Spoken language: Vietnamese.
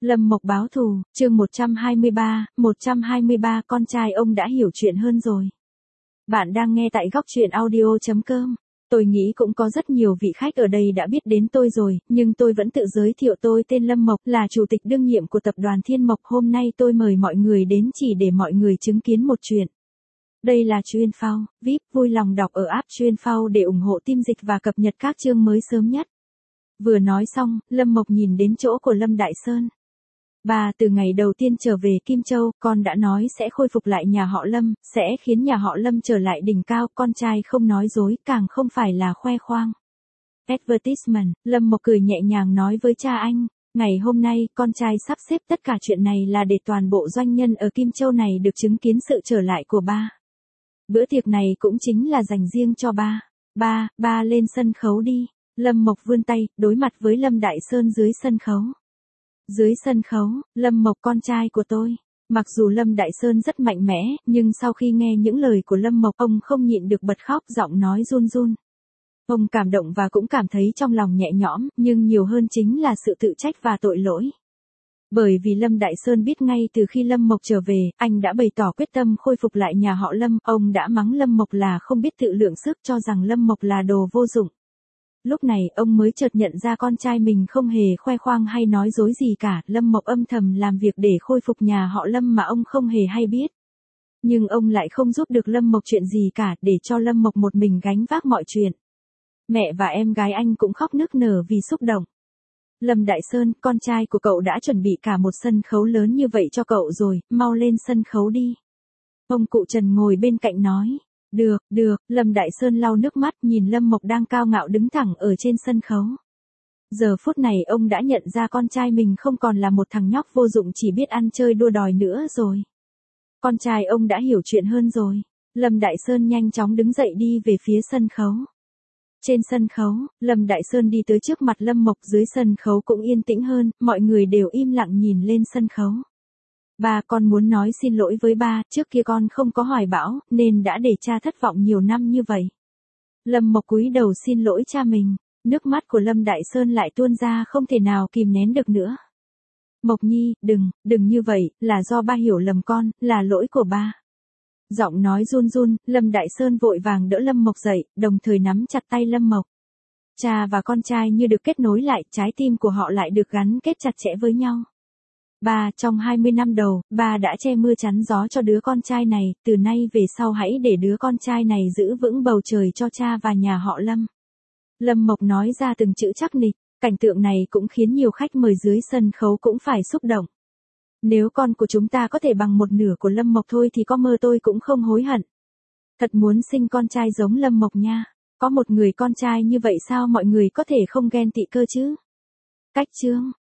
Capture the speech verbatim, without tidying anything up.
Lâm Mộc báo thù, chương một trăm hai mươi ba, một trăm hai mươi ba con trai ông đã hiểu chuyện hơn rồi. Bạn đang nghe tại góc truyện audio chấm com. Tôi nghĩ cũng có rất nhiều vị khách ở đây đã biết đến tôi rồi, nhưng tôi vẫn tự giới thiệu tôi tên Lâm Mộc, là chủ tịch đương nhiệm của tập đoàn Thiên Mộc. Hôm nay tôi mời mọi người đến chỉ để mọi người chứng kiến một chuyện. Đây là Chuyên Phao, vê i pê, vui lòng đọc ở app Chuyên Phao để ủng hộ team dịch và cập nhật các chương mới sớm nhất. Vừa nói xong, Lâm Mộc nhìn đến chỗ của Lâm Đại Sơn. Bà từ ngày đầu tiên trở về Kim Châu, con đã nói sẽ khôi phục lại nhà họ Lâm, sẽ khiến nhà họ Lâm trở lại đỉnh cao, con trai không nói dối, càng không phải là khoe khoang. Advertisement, Lâm Mộc cười nhẹ nhàng nói với cha anh, ngày hôm nay, con trai sắp xếp tất cả chuyện này là để toàn bộ doanh nhân ở Kim Châu này được chứng kiến sự trở lại của ba. Bữa tiệc này cũng chính là dành riêng cho ba. Ba, ba lên sân khấu đi. Lâm Mộc vươn tay, đối mặt với Lâm Đại Sơn dưới sân khấu. Dưới sân khấu, Lâm Mộc con trai của tôi. Mặc dù Lâm Đại Sơn rất mạnh mẽ, nhưng sau khi nghe những lời của Lâm Mộc, ông không nhịn được bật khóc, giọng nói run run. Ông cảm động và cũng cảm thấy trong lòng nhẹ nhõm, nhưng nhiều hơn chính là sự tự trách và tội lỗi. Bởi vì Lâm Đại Sơn biết ngay từ khi Lâm Mộc trở về, anh đã bày tỏ quyết tâm khôi phục lại nhà họ Lâm, ông đã mắng Lâm Mộc là không biết tự lượng sức, cho rằng Lâm Mộc là đồ vô dụng. Lúc này ông mới chợt nhận ra con trai mình không hề khoe khoang hay nói dối gì cả, Lâm Mộc âm thầm làm việc để khôi phục nhà họ Lâm mà ông không hề hay biết. Nhưng ông lại không giúp được Lâm Mộc chuyện gì cả, để cho Lâm Mộc một mình gánh vác mọi chuyện. Mẹ và em gái anh cũng khóc nức nở vì xúc động. Lâm Đại Sơn, con trai của cậu đã chuẩn bị cả một sân khấu lớn như vậy cho cậu rồi, mau lên sân khấu đi. Ông cụ Trần ngồi bên cạnh nói. Được, được, Lâm Đại Sơn lau nước mắt nhìn Lâm Mộc đang cao ngạo đứng thẳng ở trên sân khấu. Giờ phút này ông đã nhận ra con trai mình không còn là một thằng nhóc vô dụng chỉ biết ăn chơi đua đòi nữa rồi. Con trai ông đã hiểu chuyện hơn rồi. Lâm Đại Sơn nhanh chóng đứng dậy đi về phía sân khấu. Trên sân khấu, Lâm Đại Sơn đi tới trước mặt Lâm Mộc, dưới sân khấu cũng yên tĩnh hơn, mọi người đều im lặng nhìn lên sân khấu. Ba, con muốn nói xin lỗi với ba, trước kia con không có hoài bão, nên đã để cha thất vọng nhiều năm như vậy. Lâm Mộc cúi đầu xin lỗi cha mình, nước mắt của Lâm Đại Sơn lại tuôn ra không thể nào kìm nén được nữa. Mộc Nhi, đừng, đừng như vậy, là do ba hiểu lầm con, là lỗi của ba. Giọng nói run run, Lâm Đại Sơn vội vàng đỡ Lâm Mộc dậy, đồng thời nắm chặt tay Lâm Mộc. Cha và con trai như được kết nối lại, trái tim của họ lại được gắn kết chặt chẽ với nhau. Ba, trong hai mươi năm đầu, ba đã che mưa chắn gió cho đứa con trai này, từ nay về sau hãy để đứa con trai này giữ vững bầu trời cho cha và nhà họ Lâm. Lâm Mộc nói ra từng chữ chắc nịch, cảnh tượng này cũng khiến nhiều khách mời dưới sân khấu cũng phải xúc động. Nếu con của chúng ta có thể bằng một nửa của Lâm Mộc thôi thì có mơ tôi cũng không hối hận. Thật muốn sinh con trai giống Lâm Mộc nha. Có một người con trai như vậy sao mọi người có thể không ghen tị cơ chứ? Cách chương.